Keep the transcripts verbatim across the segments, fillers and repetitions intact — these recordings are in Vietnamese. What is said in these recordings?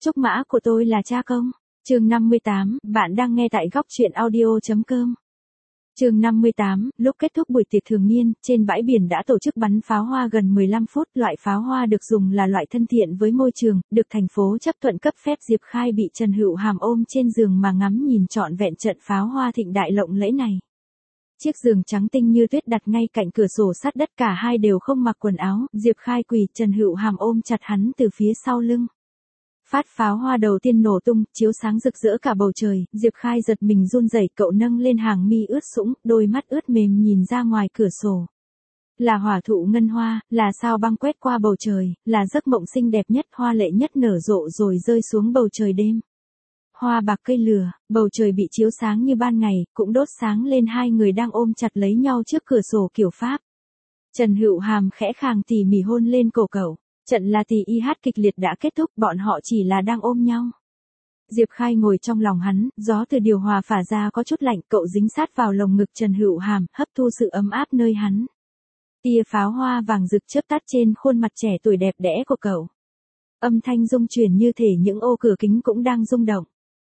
Trúc mã của tôi là cha công. Chương năm mươi tám, bạn đang nghe tại góc truyện audio.com. Chương năm mươi tám, lúc kết thúc buổi tiệc thường niên, trên bãi biển đã tổ chức bắn pháo hoa gần mười lăm phút. Loại pháo hoa được dùng là loại thân thiện với môi trường, được thành phố chấp thuận cấp phép. Diệp Khai bị Trần Hữu Hàm ôm trên giường mà ngắm nhìn trọn vẹn trận pháo hoa thịnh đại lộng lẫy này. Chiếc giường trắng tinh như tuyết đặt ngay cạnh cửa sổ sát đất, cả hai đều không mặc quần áo. Diệp Khai quỳ, Trần Hữu Hàm ôm chặt hắn từ phía sau lưng. Phát pháo hoa đầu tiên nổ tung, chiếu sáng rực rỡ cả bầu trời. Diệp Khai giật mình run rẩy, cậu nâng lên hàng mi ướt sũng, đôi mắt ướt mềm nhìn ra ngoài cửa sổ. Là hỏa thụ ngân hoa, là sao băng quét qua bầu trời, là giấc mộng xinh đẹp nhất, hoa lệ nhất nở rộ rồi rơi xuống bầu trời đêm. Hoa bạc cây lửa, bầu trời bị chiếu sáng như ban ngày, cũng đốt sáng lên hai người đang ôm chặt lấy nhau trước cửa sổ kiểu Pháp. Trần Hữu Hàm khẽ khàng tỉ mỉ hôn lên cổ cậu. Trận là tì y hát kịch liệt đã kết thúc, bọn họ chỉ là đang ôm nhau. Diệp Khai ngồi trong lòng hắn, gió từ điều hòa phả ra có chút lạnh, cậu dính sát vào lồng ngực Trần Hữu Hàm, hấp thu sự ấm áp nơi hắn. Tia pháo hoa vàng rực chớp tắt trên khuôn mặt trẻ tuổi đẹp đẽ của cậu. Âm thanh rung chuyển như thể những ô cửa kính cũng đang rung động.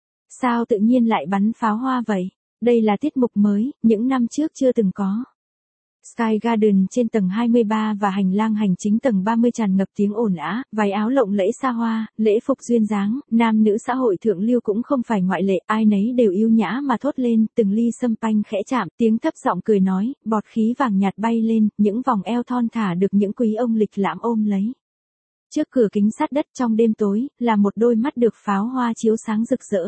Sao tự nhiên lại bắn pháo hoa vậy? Đây là tiết mục mới, những năm trước chưa từng có. Sky Garden trên tầng hai mươi ba và hành lang hành chính tầng ba mươi tràn ngập tiếng ồn ào, váy áo lộng lẫy xa hoa, lễ phục duyên dáng, nam nữ xã hội thượng lưu cũng không phải ngoại lệ, ai nấy đều yêu nhã mà thốt lên, từng ly sâm panh khẽ chạm, tiếng thấp giọng cười nói, bọt khí vàng nhạt bay lên, những vòng eo thon thả được những quý ông lịch lãm ôm lấy. Trước cửa kính sát đất trong đêm tối, là một đôi mắt được pháo hoa chiếu sáng rực rỡ.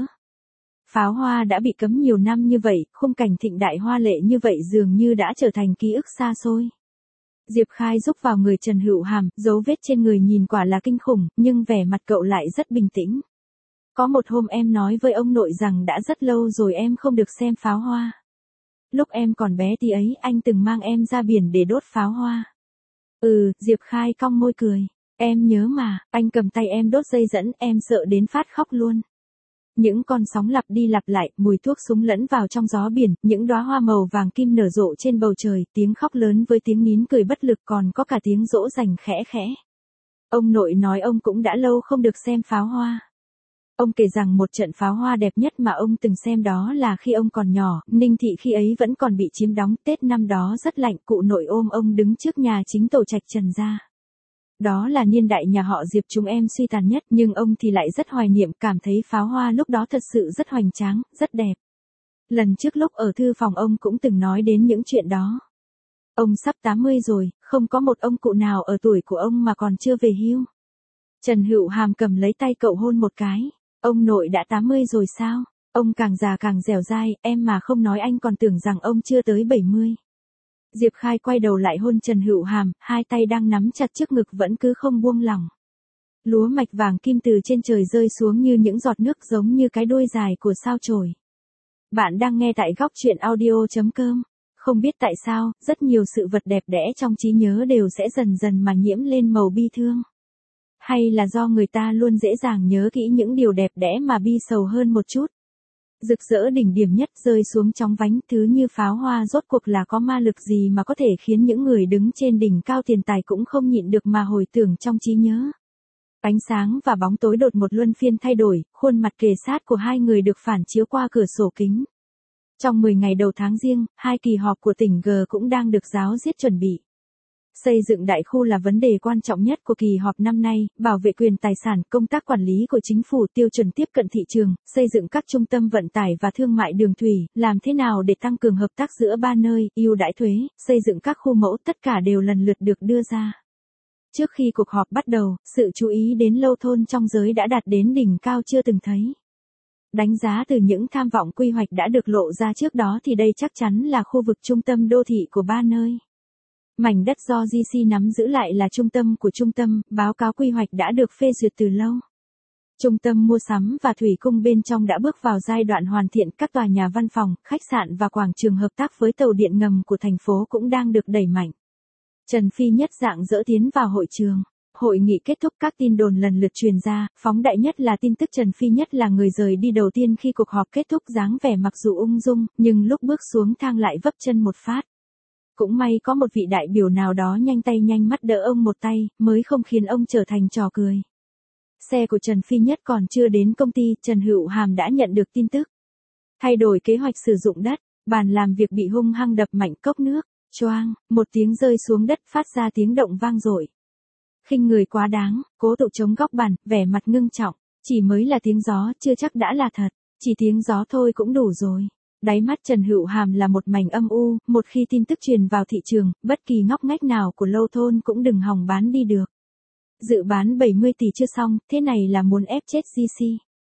Pháo hoa đã bị cấm nhiều năm như vậy, khung cảnh thịnh đại hoa lệ như vậy dường như đã trở thành ký ức xa xôi. Diệp Khai rúc vào người Trần Hữu Hàm, dấu vết trên người nhìn quả là kinh khủng, nhưng vẻ mặt cậu lại rất bình tĩnh. Có một hôm em nói với ông nội rằng đã rất lâu rồi em không được xem pháo hoa. Lúc em còn bé tí ấy, anh từng mang em ra biển để đốt pháo hoa. Ừ, Diệp Khai cong môi cười. Em nhớ mà, anh cầm tay em đốt dây dẫn, em sợ đến phát khóc luôn. Những con sóng lặp đi lặp lại, mùi thuốc súng lẫn vào trong gió biển, những đóa hoa màu vàng kim nở rộ trên bầu trời, tiếng khóc lớn với tiếng nín cười bất lực, còn có cả tiếng dỗ dành khẽ khẽ. Ông nội nói ông cũng đã lâu không được xem pháo hoa. Ông kể rằng một trận pháo hoa đẹp nhất mà ông từng xem đó là khi ông còn nhỏ, Ninh Thị khi ấy vẫn còn bị chiếm đóng, Tết năm đó rất lạnh, cụ nội ôm ông đứng trước nhà chính tổ trạch Trần gia. Đó là niên đại nhà họ Diệp chúng em suy tàn nhất, nhưng ông thì lại rất hoài niệm, cảm thấy pháo hoa lúc đó thật sự rất hoành tráng, rất đẹp. Lần trước lúc ở thư phòng ông cũng từng nói đến những chuyện đó. Ông sắp tám mươi rồi, không có một ông cụ nào ở tuổi của ông mà còn chưa về hưu. Trần Hữu Hàm cầm lấy tay cậu hôn một cái. Ông nội đã tám mươi rồi sao? Ông càng già càng dẻo dai, em mà không nói anh còn tưởng rằng ông chưa tới bảy mươi. Diệp Khai quay đầu lại hôn Trần Hữu Hàm, hai tay đang nắm chặt trước ngực vẫn cứ không buông lỏng. Lúa mạch vàng kim từ trên trời rơi xuống như những giọt nước giống như cái đuôi dài của sao chổi. Bạn đang nghe tại góc truyện audio.com. Không biết tại sao, rất nhiều sự vật đẹp đẽ trong trí nhớ đều sẽ dần dần mà nhiễm lên màu bi thương. Hay là do người ta luôn dễ dàng nhớ kỹ những điều đẹp đẽ mà bi sầu hơn một chút. Rực rỡ đỉnh điểm nhất rơi xuống chóng vánh, thứ như pháo hoa rốt cuộc là có ma lực gì mà có thể khiến những người đứng trên đỉnh cao tiền tài cũng không nhịn được mà hồi tưởng trong trí nhớ. Ánh sáng và bóng tối đột một luân phiên thay đổi, khuôn mặt kề sát của hai người được phản chiếu qua cửa sổ kính. Trong mười ngày đầu tháng Giêng, hai kỳ họp của tỉnh G cũng đang được giáo diết chuẩn bị. Xây dựng đại khu là vấn đề quan trọng nhất của kỳ họp năm nay, bảo vệ quyền tài sản, công tác quản lý của chính phủ, tiêu chuẩn tiếp cận thị trường, xây dựng các trung tâm vận tải và thương mại đường thủy, làm thế nào để tăng cường hợp tác giữa ba nơi, ưu đãi thuế, xây dựng các khu mẫu, tất cả đều lần lượt được đưa ra. Trước khi cuộc họp bắt đầu, sự chú ý đến lâu thôn trong giới đã đạt đến đỉnh cao chưa từng thấy. Đánh giá từ những tham vọng quy hoạch đã được lộ ra trước đó thì đây chắc chắn là khu vực trung tâm đô thị của ba nơi. Mảnh đất do giê xê nắm giữ lại là trung tâm của trung tâm, báo cáo quy hoạch đã được phê duyệt từ lâu. Trung tâm mua sắm và thủy cung bên trong đã bước vào giai đoạn hoàn thiện, các tòa nhà văn phòng, khách sạn và quảng trường hợp tác với tàu điện ngầm của thành phố cũng đang được đẩy mạnh. Trần Phi Nhất dạng dỡ tiến vào hội trường. Hội nghị kết thúc, các tin đồn lần lượt truyền ra, phóng đại nhất là tin tức Trần Phi Nhất là người rời đi đầu tiên khi cuộc họp kết thúc, dáng vẻ mặc dù ung dung, nhưng lúc bước xuống thang lại vấp chân một phát. Cũng may có một vị đại biểu nào đó nhanh tay nhanh mắt đỡ ông một tay, mới không khiến ông trở thành trò cười. Xe của Trần Phi Nhất còn chưa đến công ty, Trần Hữu Hàm đã nhận được tin tức. Thay đổi kế hoạch sử dụng đất, bàn làm việc bị hung hăng đập mạnh, cốc nước, choang, một tiếng rơi xuống đất phát ra tiếng động vang dội. Khinh người quá đáng, Cố Tụ chống góc bàn, vẻ mặt ngưng trọng, chỉ mới là tiếng gió, chưa chắc đã là thật, chỉ tiếng gió thôi cũng đủ rồi. Đáy mắt Trần Hữu Hàm là một mảnh âm u, một khi tin tức truyền vào thị trường, bất kỳ ngóc ngách nào của Lâu Thôn cũng đừng hòng bán đi được. Dự bán bảy mươi tỷ chưa xong, thế này là muốn ép chết giê xê.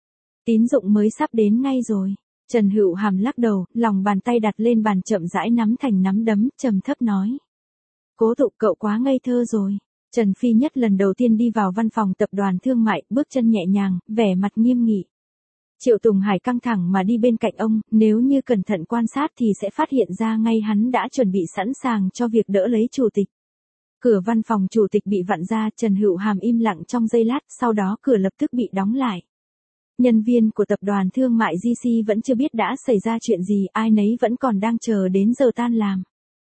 Tín dụng mới sắp đến ngay rồi. Trần Hữu Hàm lắc đầu, lòng bàn tay đặt lên bàn chậm rãi nắm thành nắm đấm, trầm thấp nói. Cố Tụ, cậu quá ngây thơ rồi. Trần Phi Nhất lần đầu tiên đi vào văn phòng tập đoàn thương mại, bước chân nhẹ nhàng, vẻ mặt nghiêm nghị. Triệu Tùng Hải căng thẳng mà đi bên cạnh ông, nếu như cẩn thận quan sát thì sẽ phát hiện ra ngay hắn đã chuẩn bị sẵn sàng cho việc đỡ lấy chủ tịch. Cửa văn phòng chủ tịch bị vặn ra, Trần Hữu Hàm im lặng trong giây lát, sau đó cửa lập tức bị đóng lại. Nhân viên của tập đoàn thương mại giê xê vẫn chưa biết đã xảy ra chuyện gì, ai nấy vẫn còn đang chờ đến giờ tan làm.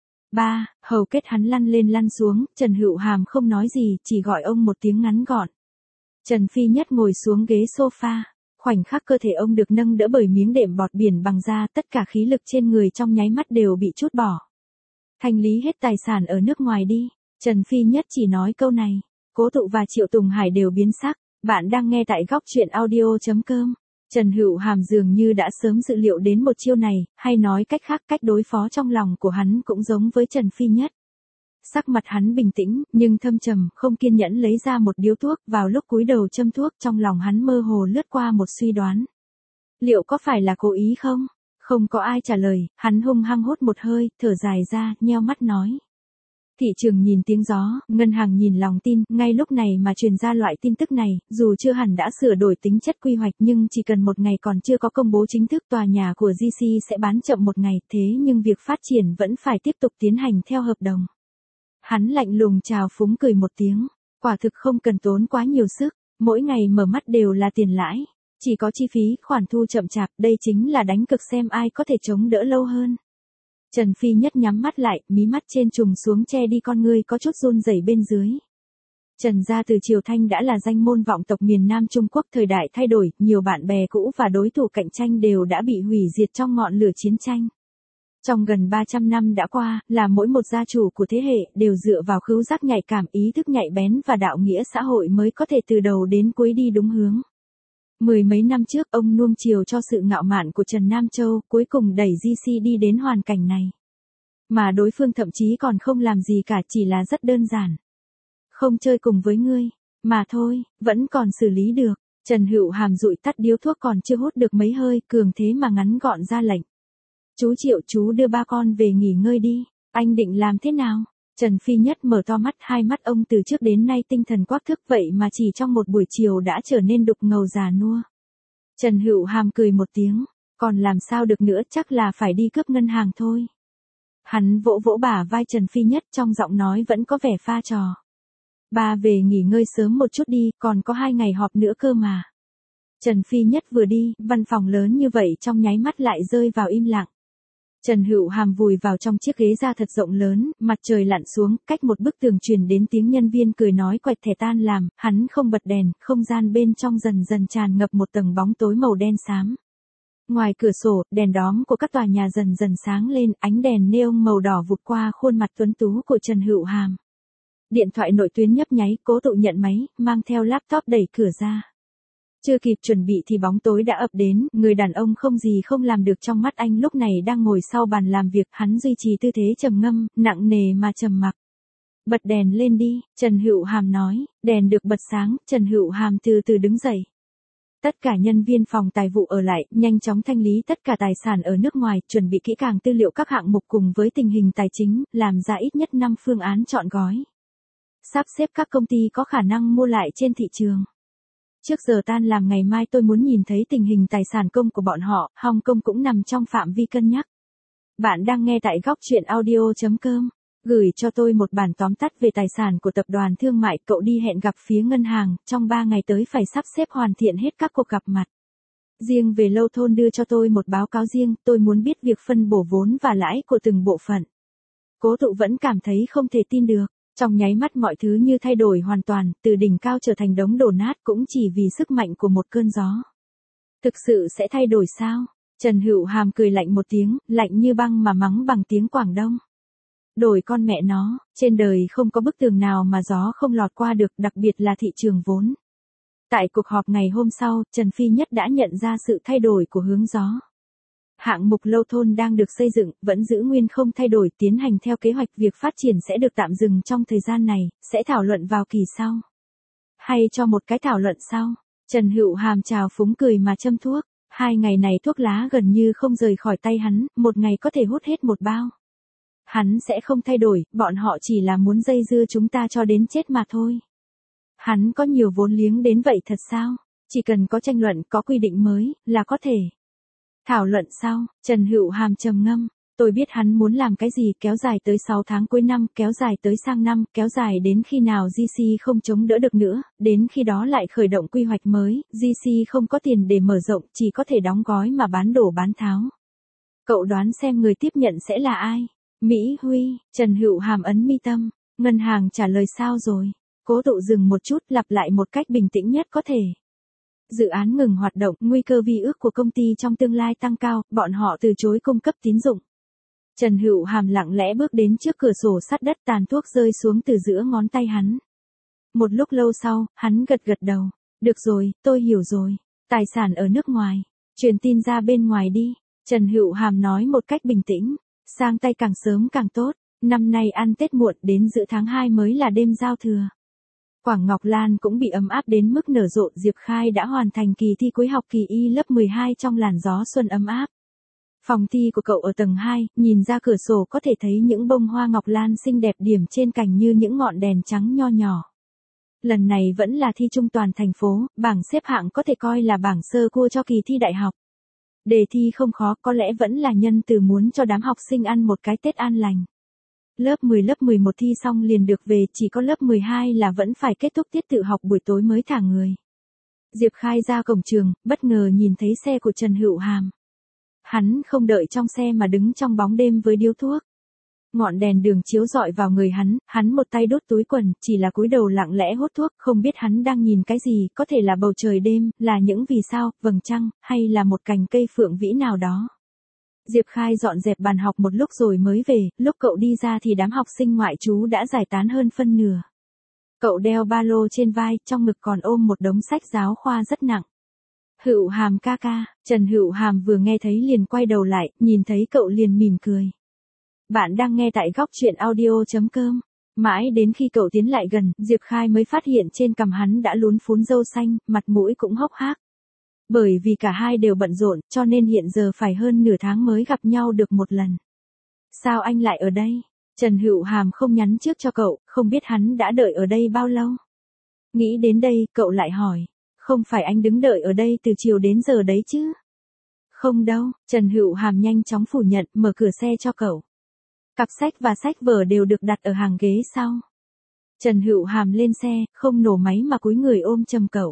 Ba, hầu kết hắn lăn lên lăn xuống, Trần Hữu Hàm không nói gì, chỉ gọi ông một tiếng ngắn gọn. Trần Phi Nhất ngồi xuống ghế sofa, khoảnh khắc cơ thể ông được nâng đỡ bởi miếng đệm bọt biển bằng da, tất cả khí lực trên người trong nháy mắt đều bị trút bỏ. Thanh lý hết tài sản ở nước ngoài đi. Trần Phi Nhất chỉ nói câu này, Cố Tụ và Triệu Tùng Hải đều biến sắc. Bạn đang nghe tại góc truyện audio chấm com. Trần Hữu Hàm dường như đã sớm dự liệu đến một chiêu này, hay nói cách khác, cách đối phó trong lòng của hắn cũng giống với Trần Phi Nhất. Sắc mặt hắn bình tĩnh, nhưng thâm trầm, không kiên nhẫn lấy ra một điếu thuốc, vào lúc cúi đầu châm thuốc trong lòng hắn mơ hồ lướt qua một suy đoán. Liệu có phải là cố ý không? Không có ai trả lời, hắn hung hăng hút một hơi, thở dài ra, nheo mắt nói. Thị trường nhìn tiếng gió, ngân hàng nhìn lòng tin, ngay lúc này mà truyền ra loại tin tức này, dù chưa hẳn đã sửa đổi tính chất quy hoạch nhưng chỉ cần một ngày còn chưa có công bố chính thức tòa nhà của giê xê sẽ bán chậm một ngày, thế nhưng việc phát triển vẫn phải tiếp tục tiến hành theo hợp đồng. Hắn lạnh lùng chào phúng cười một tiếng, quả thực không cần tốn quá nhiều sức, mỗi ngày mở mắt đều là tiền lãi, chỉ có chi phí, khoản thu chậm chạp, đây chính là đánh cược xem ai có thể chống đỡ lâu hơn. Trần Phi Nhất nhắm mắt lại, mí mắt trên trùng xuống che đi con ngươi có chút run rẩy bên dưới. Trần gia từ Triều Thanh đã là danh môn vọng tộc miền Nam Trung Quốc, thời đại thay đổi, nhiều bạn bè cũ và đối thủ cạnh tranh đều đã bị hủy diệt trong ngọn lửa chiến tranh. Trong gần ba trăm năm đã qua, là mỗi một gia chủ của thế hệ đều dựa vào khứu giác nhạy cảm, ý thức nhạy bén và đạo nghĩa xã hội mới có thể từ đầu đến cuối đi đúng hướng. Mười mấy năm trước ông nuông chiều cho sự ngạo mạn của Trần Nam Châu, cuối cùng đẩy giê xê đi đến hoàn cảnh này. Mà đối phương thậm chí còn không làm gì cả, chỉ là rất đơn giản. Không chơi cùng với ngươi, mà thôi, vẫn còn xử lý được. Trần Hữu Hàm dụi tắt điếu thuốc còn chưa hút được mấy hơi, cường thế mà ngắn gọn ra lệnh. Chú Triệu, chú đưa ba con về nghỉ ngơi đi, anh định làm thế nào? Trần Phi Nhất mở to mắt, hai mắt ông từ trước đến nay tinh thần quắc thước, vậy mà chỉ trong một buổi chiều đã trở nên đục ngầu già nua. Trần Hữu Hàm cười một tiếng, còn làm sao được nữa, chắc là phải đi cướp ngân hàng thôi. Hắn vỗ vỗ bả vai Trần Phi Nhất, trong giọng nói vẫn có vẻ pha trò. Ba về nghỉ ngơi sớm một chút đi, còn có hai ngày họp nữa cơ mà. Trần Phi Nhất vừa đi, văn phòng lớn như vậy trong nháy mắt lại rơi vào im lặng. Trần Hữu Hàm vùi vào trong chiếc ghế da thật rộng lớn, mặt trời lặn xuống, cách một bức tường truyền đến tiếng nhân viên cười nói quẹt thẻ tan làm, hắn không bật đèn, không gian bên trong dần dần tràn ngập một tầng bóng tối màu đen xám. Ngoài cửa sổ, đèn đóm của các tòa nhà dần dần sáng lên, ánh đèn neon màu đỏ vụt qua khuôn mặt tuấn tú của Trần Hữu Hàm. Điện thoại nội tuyến nhấp nháy, Cố Tụ nhận máy, mang theo laptop đẩy cửa ra. Chưa kịp chuẩn bị thì bóng tối đã ập đến, người đàn ông không gì không làm được trong mắt anh lúc này đang ngồi sau bàn làm việc, hắn duy trì tư thế trầm ngâm, nặng nề mà trầm mặc. Bật đèn lên đi, Trần Hữu Hàm nói, đèn được bật sáng, Trần Hữu Hàm từ từ đứng dậy. Tất cả nhân viên phòng tài vụ ở lại, nhanh chóng thanh lý tất cả tài sản ở nước ngoài, chuẩn bị kỹ càng tư liệu các hạng mục cùng với tình hình tài chính, làm ra ít nhất năm phương án chọn gói. Sắp xếp các công ty có khả năng mua lại trên thị trường. Trước giờ tan làm ngày mai tôi muốn nhìn thấy tình hình tài sản công của bọn họ, Hồng Kông cũng nằm trong phạm vi cân nhắc. Bạn đang nghe tại góc truyện audio chấm com. Gửi cho tôi một bản tóm tắt về tài sản của tập đoàn thương mại, cậu đi hẹn gặp phía ngân hàng, trong ba ngày tới phải sắp xếp hoàn thiện hết các cuộc gặp mặt. Riêng về Lâu Thôn đưa cho tôi một báo cáo riêng, tôi muốn biết việc phân bổ vốn và lãi của từng bộ phận. Cố Tụ vẫn cảm thấy không thể tin được. Trong nháy mắt mọi thứ như thay đổi hoàn toàn, từ đỉnh cao trở thành đống đổ nát cũng chỉ vì sức mạnh của một cơn gió. Thực sự sẽ thay đổi sao? Trần Hữu Hàm cười lạnh một tiếng, lạnh như băng mà mắng bằng tiếng Quảng Đông. Đổi con mẹ nó, trên đời không có bức tường nào mà gió không lọt qua được, đặc biệt là thị trường vốn. Tại cuộc họp ngày hôm sau, Trần Phi Nhất đã nhận ra sự thay đổi của hướng gió. Hạng mục Lâu Thôn đang được xây dựng, vẫn giữ nguyên không thay đổi, tiến hành theo kế hoạch, việc phát triển sẽ được tạm dừng trong thời gian này, sẽ thảo luận vào kỳ sau. Hay cho một cái thảo luận sau. Trần Hữu Hàm trào phúng cười mà châm thuốc, hai ngày này thuốc lá gần như không rời khỏi tay hắn, một ngày có thể hút hết một bao. Hắn sẽ không thay đổi, bọn họ chỉ là muốn dây dưa chúng ta cho đến chết mà thôi. Hắn có nhiều vốn liếng đến vậy thật sao? Chỉ cần có tranh luận, có quy định mới, là có thể. Thảo luận sau, Trần Hữu Hàm trầm ngâm, tôi biết hắn muốn làm cái gì, kéo dài tới sáu tháng cuối năm, kéo dài tới sang năm, kéo dài đến khi nào giê xê không chống đỡ được nữa, đến khi đó lại khởi động quy hoạch mới, giê xê không có tiền để mở rộng, chỉ có thể đóng gói mà bán đổ bán tháo. Cậu đoán xem người tiếp nhận sẽ là ai? Mỹ Huy. Trần Hữu Hàm ấn mi tâm, ngân hàng trả lời sao rồi? Cố Tụ dừng một chút, lặp lại một cách bình tĩnh nhất có thể. Dự án ngừng hoạt động, nguy cơ vi ước của công ty trong tương lai tăng cao, bọn họ từ chối cung cấp tín dụng. Trần Hữu Hàm lặng lẽ bước đến trước cửa sổ sắt đất, tàn thuốc rơi xuống từ giữa ngón tay hắn. Một lúc lâu sau, hắn gật gật đầu. Được rồi, tôi hiểu rồi. Tài sản ở nước ngoài. Truyền tin ra bên ngoài đi. Trần Hữu Hàm nói một cách bình tĩnh. Sang tay càng sớm càng tốt. Năm nay ăn Tết muộn, đến giữa tháng hai mới là đêm giao thừa. Quảng Ngọc Lan cũng bị ấm áp đến mức nở rộ. Diệp Khai đã hoàn thành kỳ thi cuối học kỳ y lớp mười hai trong làn gió xuân ấm áp. Phòng thi của cậu ở tầng hai, nhìn ra cửa sổ có thể thấy những bông hoa ngọc lan xinh đẹp điểm trên cành như những ngọn đèn trắng nho nhỏ. Lần này vẫn là thi chung toàn thành phố, bảng xếp hạng có thể coi là bảng sơ cua cho kỳ thi đại học. Đề thi không khó, có lẽ vẫn là nhân từ muốn cho đám học sinh ăn một cái Tết an lành. Lớp mười lớp mười một thi xong liền được về, chỉ có lớp mười hai là vẫn phải kết thúc tiết tự học buổi tối mới thả người. Diệp Khai ra cổng trường, bất ngờ nhìn thấy xe của Trần Hữu Hàm. Hắn không đợi trong xe mà đứng trong bóng đêm với điếu thuốc. Ngọn đèn đường chiếu rọi vào người hắn, hắn một tay đốt túi quần, chỉ là cúi đầu lặng lẽ hút thuốc, không biết hắn đang nhìn cái gì, có thể là bầu trời đêm, là những vì sao, vầng trăng, hay là một cành cây phượng vĩ nào đó. Diệp Khai dọn dẹp bàn học một lúc rồi mới về, lúc cậu đi ra thì đám học sinh ngoại trú đã giải tán hơn phân nửa. Cậu đeo ba lô trên vai, trong ngực còn ôm một đống sách giáo khoa rất nặng. Hữu Hàm ca ca. Trần Hữu Hàm vừa nghe thấy liền quay đầu lại, nhìn thấy cậu liền mỉm cười. Bạn đang nghe tại góc truyện audio chấm com. Mãi đến khi cậu tiến lại gần, Diệp Khai mới phát hiện trên cằm hắn đã lún phún râu xanh, mặt mũi cũng hốc hác. Bởi vì cả hai đều bận rộn, cho nên hiện giờ phải hơn nửa tháng mới gặp nhau được một lần. Sao anh lại ở đây? Trần Hữu Hàm không nhắn trước cho cậu, không biết hắn đã đợi ở đây bao lâu. Nghĩ đến đây, cậu lại hỏi. Không phải anh đứng đợi ở đây từ chiều đến giờ đấy chứ? Không đâu, Trần Hữu Hàm nhanh chóng phủ nhận, mở cửa xe cho cậu. Cặp sách và sách vở đều được đặt ở hàng ghế sau. Trần Hữu Hàm lên xe, không nổ máy mà cúi người ôm chầm cậu.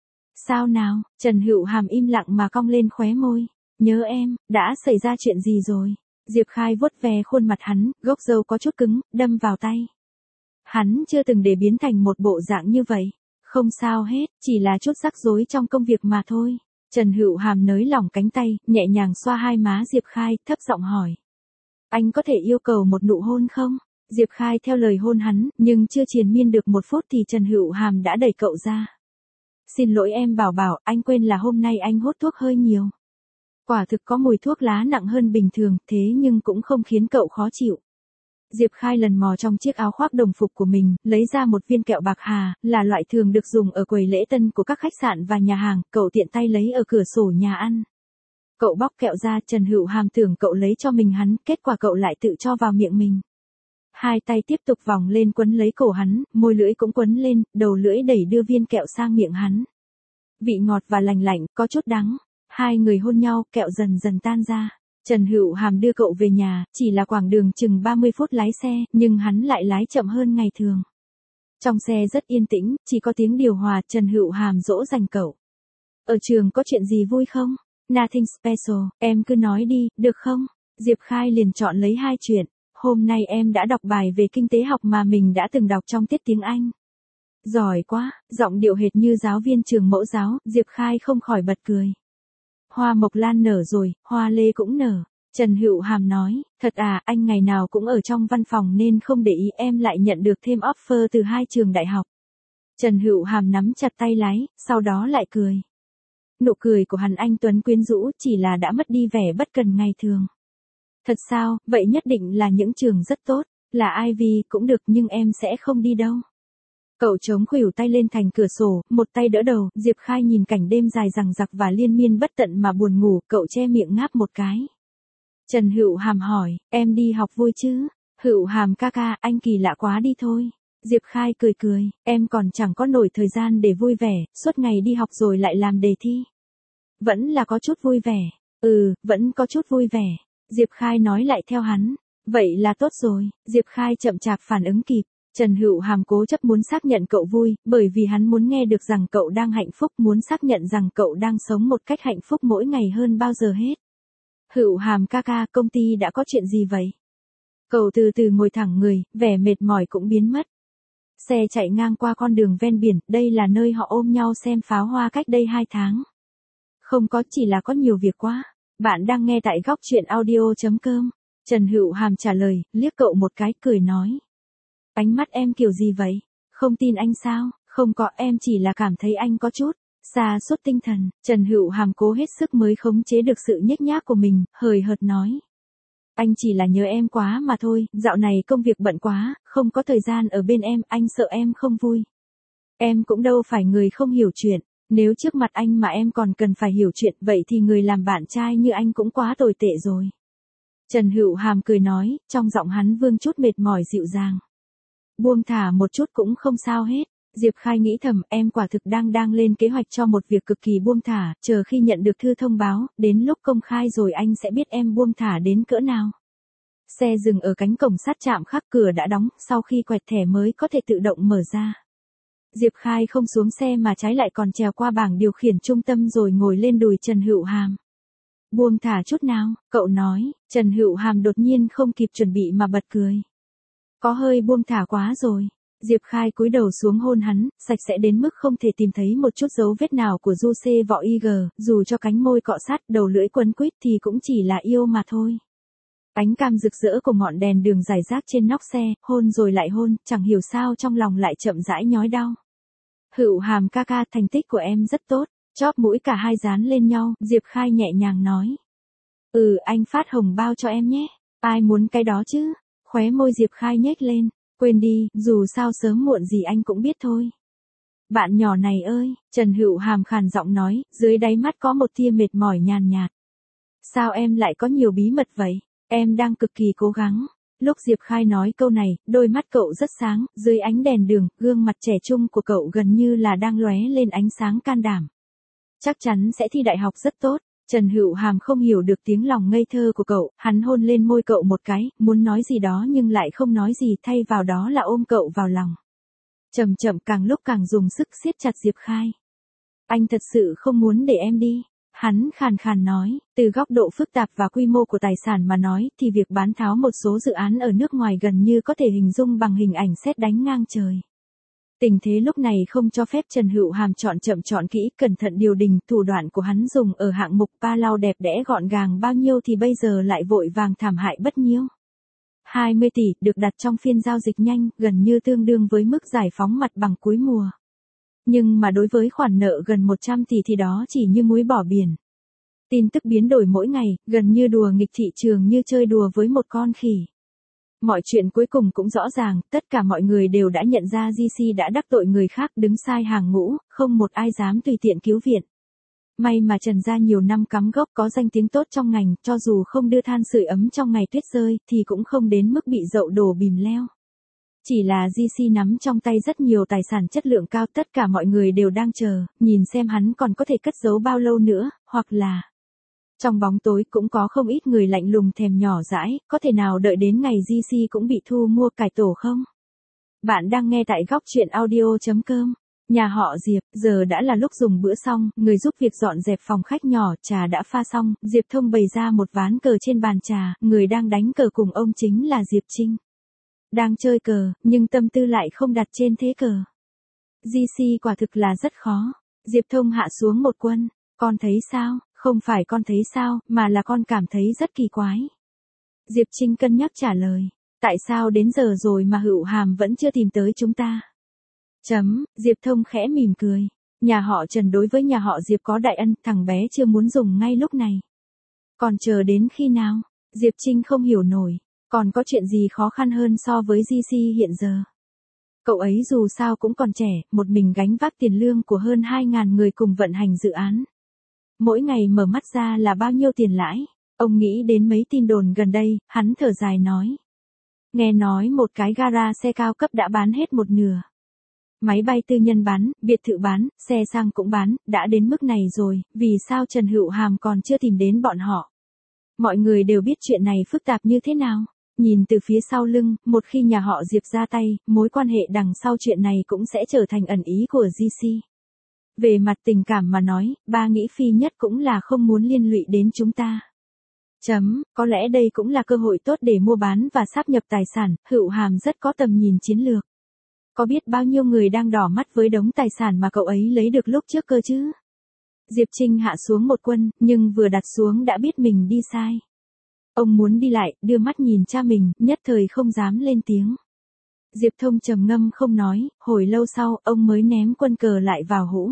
Sao nào? Trần Hữu Hàm im lặng mà cong lên khóe môi. Nhớ em, đã xảy ra chuyện gì rồi? Diệp Khai vuốt ve khuôn mặt hắn, gốc râu có chút cứng, đâm vào tay. Hắn chưa từng để biến thành một bộ dạng như vậy. Không sao hết, chỉ là chút rắc rối trong công việc mà thôi. Trần Hữu Hàm nới lỏng cánh tay, nhẹ nhàng xoa hai má Diệp Khai, thấp giọng hỏi. Anh có thể yêu cầu một nụ hôn không? Diệp Khai theo lời hôn hắn, nhưng chưa triền miên được một phút thì Trần Hữu Hàm đã đẩy cậu ra. Xin lỗi em Bảo Bảo, anh quên là hôm nay anh hút thuốc hơi nhiều. Quả thực có mùi thuốc lá nặng hơn bình thường, thế nhưng cũng không khiến cậu khó chịu. Diệp Khai lần mò trong chiếc áo khoác đồng phục của mình, lấy ra một viên kẹo bạc hà, là loại thường được dùng ở quầy lễ tân của các khách sạn và nhà hàng, cậu tiện tay lấy ở cửa sổ nhà ăn. Cậu bóc kẹo ra, Trần Hữu Hàm tưởng cậu lấy cho mình hắn, kết quả cậu lại tự cho vào miệng mình. Hai tay tiếp tục vòng lên quấn lấy cổ hắn, môi lưỡi cũng quấn lên, đầu lưỡi đẩy đưa viên kẹo sang miệng hắn. Vị ngọt và lành lạnh, có chút đắng. Hai người hôn nhau, kẹo dần dần tan ra. Trần Hữu Hàm đưa cậu về nhà, chỉ là quãng đường chừng ba mươi phút lái xe, nhưng hắn lại lái chậm hơn ngày thường. Trong xe rất yên tĩnh, chỉ có tiếng điều hòa, Trần Hữu Hàm dỗ dành cậu. Ở trường có chuyện gì vui không? Nothing special, em cứ nói đi, được không? Diệp Khai liền chọn lấy hai chuyện. hôm nay em đã đọc bài về kinh tế học mà mình đã từng đọc trong tiết tiếng Anh. Giỏi quá, giọng điệu hệt như giáo viên trường mẫu giáo, Diệp Khai không khỏi bật cười. Hoa mộc lan nở rồi, hoa lê cũng nở. Trần Hữu Hàm nói, thật à, anh ngày nào cũng ở trong văn phòng nên không để ý em lại nhận được thêm offer từ hai trường đại học. Trần Hữu Hàm nắm chặt tay lái, sau đó lại cười. Nụ cười của hắn anh tuấn quyến rũ chỉ là đã mất đi vẻ bất cần ngày thường. Thật sao, vậy nhất định là những trường rất tốt, là Ivy cũng được nhưng em sẽ không đi đâu. Cậu chống khuỷu tay lên thành cửa sổ, một tay đỡ đầu, Diệp Khai nhìn cảnh đêm dài dằng dặc và liên miên bất tận mà buồn ngủ, cậu che miệng ngáp một cái. Trần Hữu Hàm hỏi, em đi học vui chứ? Hữu Hàm ca ca, anh kỳ lạ quá đi thôi. Diệp Khai cười cười, em còn chẳng có nổi thời gian để vui vẻ, suốt ngày đi học rồi lại làm đề thi. Vẫn là có chút vui vẻ. Ừ, vẫn có chút vui vẻ. Diệp Khai nói lại theo hắn. Vậy là tốt rồi, Diệp Khai chậm chạp phản ứng kịp. Trần Hữu Hàm cố chấp muốn xác nhận cậu vui, bởi vì hắn muốn nghe được rằng cậu đang hạnh phúc, muốn xác nhận rằng cậu đang sống một cách hạnh phúc mỗi ngày hơn bao giờ hết. Hữu Hàm ca ca, công ty đã có chuyện gì vậy? Cậu từ từ ngồi thẳng người, vẻ mệt mỏi cũng biến mất. Xe chạy ngang qua con đường ven biển, đây là nơi họ ôm nhau xem pháo hoa cách đây hai tháng. Không có, chỉ là có nhiều việc quá. Bạn đang nghe tại góc truyện audio chấm com. Trần Hữu Hàm trả lời, liếc cậu một cái, cười nói. Ánh mắt em kiểu gì vậy? Không tin anh sao? Không có, em chỉ là cảm thấy anh có chút sa sút tinh thần. Trần Hữu Hàm cố hết sức mới khống chế được sự nhếch nhác của mình, hời hợt nói. Anh chỉ là nhớ em quá mà thôi, dạo này công việc bận quá, không có thời gian ở bên em, anh sợ em không vui. Em cũng đâu phải người không hiểu chuyện, nếu trước mặt anh mà em còn cần phải hiểu chuyện, vậy thì người làm bạn trai như anh cũng quá tồi tệ rồi. Trần Hữu Hàm cười nói, trong giọng hắn vương chút mệt mỏi dịu dàng. Buông thả một chút cũng không sao hết. Diệp Khai nghĩ thầm, em quả thực đang đang lên kế hoạch cho một việc cực kỳ buông thả, chờ khi nhận được thư thông báo, đến lúc công khai rồi anh sẽ biết em buông thả đến cỡ nào. Xe dừng ở cánh cổng sắt trạm khắc, cửa đã đóng, sau khi quẹt thẻ mới có thể tự động mở ra. Diệp Khai không xuống xe mà trái lại còn trèo qua bảng điều khiển trung tâm rồi ngồi lên đùi Trần Hữu Hàm. Buông thả chút nào, cậu nói. Trần Hữu Hàm đột nhiên không kịp chuẩn bị mà bật cười. Có hơi buông thả quá rồi. Diệp Khai cúi đầu xuống hôn hắn, sạch sẽ đến mức không thể tìm thấy một chút dấu vết nào của du xê vọ i giê, dù cho cánh môi cọ sát, đầu lưỡi quấn quýt thì cũng chỉ là yêu mà thôi. Ánh cam rực rỡ của ngọn đèn đường rải rác trên nóc xe, hôn rồi lại hôn, chẳng hiểu sao trong lòng lại chậm rãi nhói đau. Hữu Hàm ca ca, thành tích của em rất tốt, chóp mũi cả hai dán lên nhau, Diệp Khai nhẹ nhàng nói. Ừ, anh phát hồng bao cho em nhé, ai muốn cái đó chứ? Khóe môi Diệp Khai nhếch lên. Quên đi, dù sao sớm muộn gì anh cũng biết thôi. Bạn nhỏ này ơi, Trần Hữu Hàm khàn giọng nói, dưới đáy mắt có một tia mệt mỏi nhàn nhạt. Sao em lại có nhiều bí mật vậy? Em đang cực kỳ cố gắng. Lúc Diệp Khai nói câu này, đôi mắt cậu rất sáng, dưới ánh đèn đường, gương mặt trẻ trung của cậu gần như là đang lóe lên ánh sáng can đảm. Chắc chắn sẽ thi đại học rất tốt. Trần Hữu Hàm không hiểu được tiếng lòng ngây thơ của cậu, hắn hôn lên môi cậu một cái, muốn nói gì đó nhưng lại không nói gì, thay vào đó là ôm cậu vào lòng. Chậm chậm càng lúc càng dùng sức siết chặt Diệp Khai. Anh thật sự không muốn để em đi. Hắn khàn khàn nói, từ góc độ phức tạp và quy mô của tài sản mà nói thì việc bán tháo một số dự án ở nước ngoài gần như có thể hình dung bằng hình ảnh sét đánh ngang trời. Tình thế lúc này không cho phép Trần Hữu Hàm chọn chậm chọn kỹ, cẩn thận điều đình, thủ đoạn của hắn dùng ở hạng mục Palau đẹp đẽ gọn gàng bao nhiêu thì bây giờ lại vội vàng thảm hại bất nhiêu. hai mươi tỷ, được đặt trong phiên giao dịch nhanh, gần như tương đương với mức giải phóng mặt bằng cuối mùa. Nhưng mà đối với khoản nợ gần một trăm tỷ thì đó chỉ như muối bỏ biển. Tin tức biến đổi mỗi ngày, gần như đùa nghịch thị trường như chơi đùa với một con khỉ. Mọi chuyện cuối cùng cũng rõ ràng, tất cả mọi người đều đã nhận ra giê xê đã đắc tội người khác, đứng sai hàng ngũ, không một ai dám tùy tiện cứu viện. May mà Trần gia nhiều năm cắm gốc có danh tiếng tốt trong ngành, cho dù không đưa than sưởi ấm trong ngày tuyết rơi, thì cũng không đến mức bị dậu đổ bìm leo. Chỉ là giê xê nắm trong tay rất nhiều tài sản chất lượng cao, tất cả mọi người đều đang chờ, nhìn xem hắn còn có thể cất giấu bao lâu nữa, hoặc là... Trong bóng tối cũng có không ít người lạnh lùng thèm nhỏ dãi, có thể nào đợi đến ngày giê xê cũng bị thu mua cải tổ không? Bạn đang nghe tại góc truyện audio chấm com. Nhà họ Diệp, giờ đã là lúc dùng bữa xong, người giúp việc dọn dẹp phòng khách nhỏ, trà đã pha xong, Diệp Thông bày ra một ván cờ trên bàn trà, người đang đánh cờ cùng ông chính là Diệp Trinh. Đang chơi cờ, nhưng tâm tư lại không đặt trên thế cờ. giê xê quả thực là rất khó. Diệp Thông hạ xuống một quân, con thấy sao, không phải con thấy sao, mà là con cảm thấy rất kỳ quái. Diệp Trinh cân nhắc trả lời, tại sao đến giờ rồi mà Hựu Hàm vẫn chưa tìm tới chúng ta? Chấm, Diệp Thông khẽ mỉm cười. Nhà họ Trần đối với nhà họ Diệp có đại ân, thằng bé chưa muốn dùng ngay lúc này. Còn chờ đến khi nào? Diệp Trinh không hiểu nổi, còn có chuyện gì khó khăn hơn so với giê xê hiện giờ? Cậu ấy dù sao cũng còn trẻ, một mình gánh vác tiền lương của hơn hai nghìn người cùng vận hành dự án. Mỗi ngày mở mắt ra là bao nhiêu tiền lãi? Ông nghĩ đến mấy tin đồn gần đây, hắn thở dài nói. Nghe nói một cái gara xe cao cấp đã bán hết một nửa. Máy bay tư nhân bán, biệt thự bán, xe sang cũng bán, đã đến mức này rồi, vì sao Trần Hựu Hàm còn chưa tìm đến bọn họ? Mọi người đều biết chuyện này phức tạp như thế nào. Nhìn từ phía sau lưng, một khi nhà họ Diệp ra tay, mối quan hệ đằng sau chuyện này cũng sẽ trở thành ẩn ý của giê xê. Về mặt tình cảm mà nói, ba nghĩ phi nhất cũng là không muốn liên lụy đến chúng ta. Chấm, có lẽ đây cũng là cơ hội tốt để mua bán và sáp nhập tài sản, Hựu Hàm rất có tầm nhìn chiến lược. Có biết bao nhiêu người đang đỏ mắt với đống tài sản mà cậu ấy lấy được lúc trước cơ chứ? Diệp Trinh hạ xuống một quân, nhưng vừa đặt xuống đã biết mình đi sai. Ông muốn đi lại, đưa mắt nhìn cha mình, nhất thời không dám lên tiếng. Diệp Thông trầm ngâm không nói, hồi lâu sau, ông mới ném quân cờ lại vào hũ.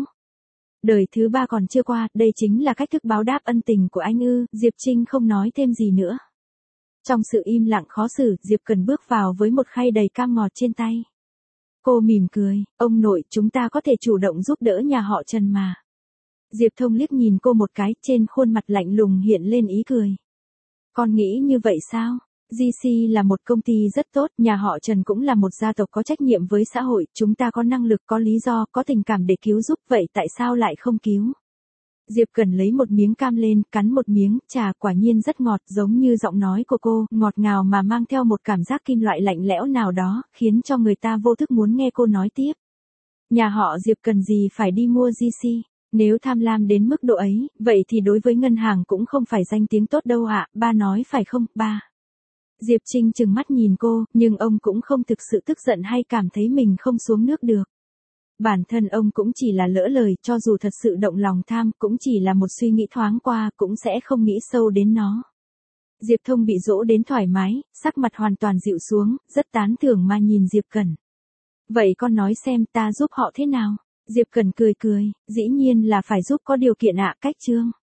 Đời thứ ba còn chưa qua, đây chính là cách thức báo đáp ân tình của anh ư, Diệp Trinh không nói thêm gì nữa. Trong sự im lặng khó xử, Diệp Cần bước vào với một khay đầy cam ngọt trên tay. Cô mỉm cười, ông nội, chúng ta có thể chủ động giúp đỡ nhà họ Trần mà. Diệp Thông liếc nhìn cô một cái, trên khuôn mặt lạnh lùng hiện lên ý cười. Con nghĩ như vậy sao? giê xê là một công ty rất tốt, nhà họ Trần cũng là một gia tộc có trách nhiệm với xã hội, chúng ta có năng lực, có lý do, có tình cảm để cứu giúp, vậy tại sao lại không cứu? Diệp Cần lấy một miếng cam lên, cắn một miếng, trà quả nhiên rất ngọt, giống như giọng nói của cô, ngọt ngào mà mang theo một cảm giác kim loại lạnh lẽo nào đó, khiến cho người ta vô thức muốn nghe cô nói tiếp. Nhà họ Diệp cần gì phải đi mua giê xê? Nếu tham lam đến mức độ ấy, vậy thì đối với ngân hàng cũng không phải danh tiếng tốt đâu ạ, ba nói phải không, ba? Diệp Trinh trừng mắt nhìn cô, nhưng ông cũng không thực sự tức giận hay cảm thấy mình không xuống nước được. Bản thân ông cũng chỉ là lỡ lời, cho dù thật sự động lòng tham, cũng chỉ là một suy nghĩ thoáng qua, cũng sẽ không nghĩ sâu đến nó. Diệp Thông bị dỗ đến thoải mái, sắc mặt hoàn toàn dịu xuống, rất tán thưởng mà nhìn Diệp Cẩn. Vậy con nói xem ta giúp họ thế nào? Diệp Cẩn cười cười, dĩ nhiên là phải giúp có điều kiện ạ, Cách Trương.